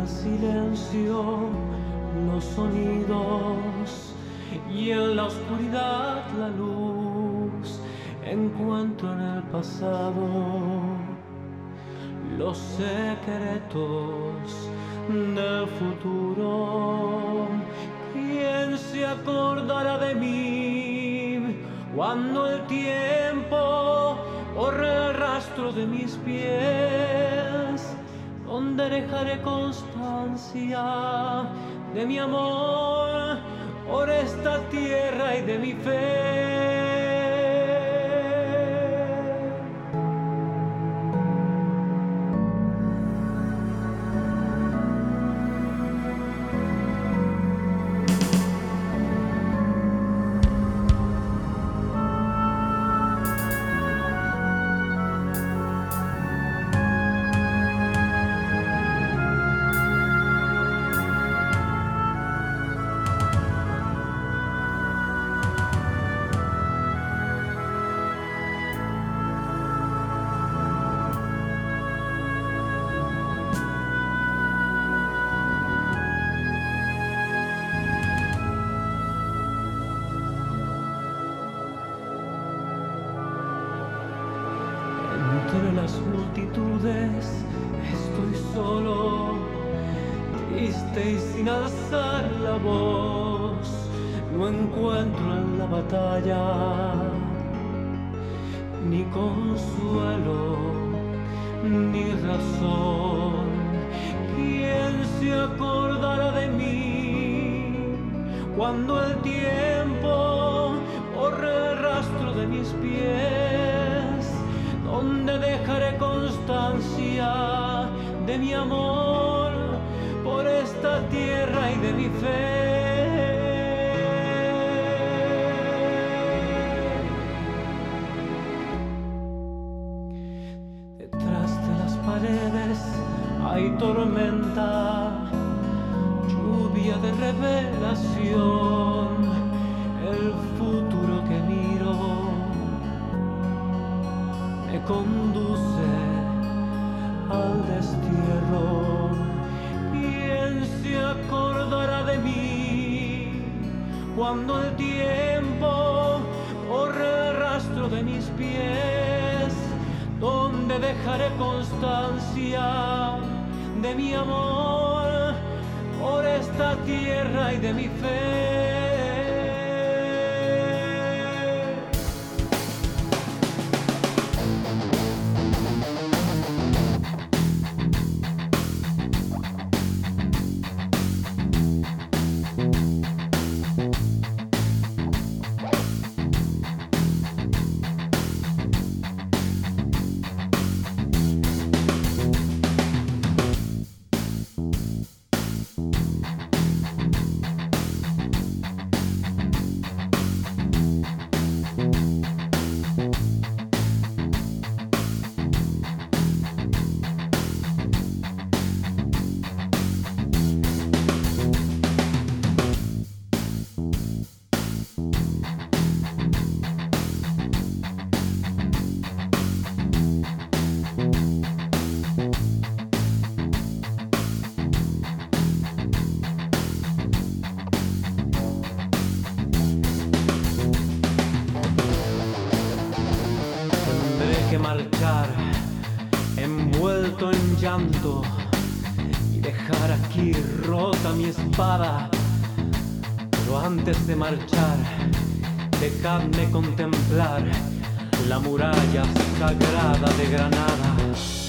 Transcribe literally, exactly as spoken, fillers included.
el silencio los sonidos y en la oscuridad la luz. Encuentro en el pasado los secretos del futuro. ¿Quién se acordará de mí cuando el tiempo borre el rastro de mis pies? Donde dejaré constancia de mi amor por esta tierra y de mi fe. Entre las multitudes estoy solo, triste y sin alzar la voz. No encuentro en la batalla ni consuelo ni razón. ¿Quién se acordará de mí cuando el tiempo borre el rastro de mis pies? Donde dejaré constancia de mi amor por esta tierra y de mi fe. Detrás de las paredes hay tormenta, lluvia de revelación, el futuro que miro me conduce al destierro. ¿Quién se acordará de mí cuando el tiempo borre el rastro de mis pies? Donde dejaré constancia de mi amor por esta tierra y de mi fe. Que marchar envuelto en llanto y dejar aquí rota mi espada. Pero antes de marchar, dejadme contemplar la muralla sagrada de Granada.